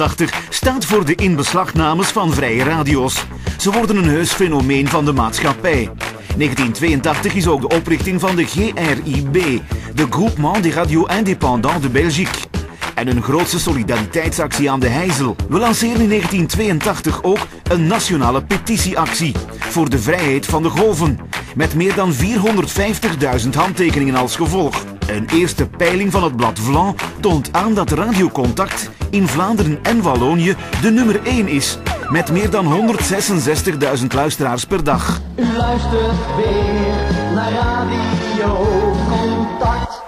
staat voor de inbeslagnames van vrije radio's. Ze worden een heus fenomeen van de maatschappij. 1982 is ook de oprichting van de GRIB, de Groupement des Radios Indépendants de Belgique. En hun grootste solidariteitsactie aan de Heijzel. We lanceren in 1982 ook een nationale petitieactie voor de vrijheid van de golven. Met meer dan 450.000 handtekeningen als gevolg. Een eerste peiling van het blad Vlan toont aan dat Radiocontact in Vlaanderen en Wallonië de nummer 1 is. Met meer dan 166.000 luisteraars per dag. U luistert weer naar Radio Contact.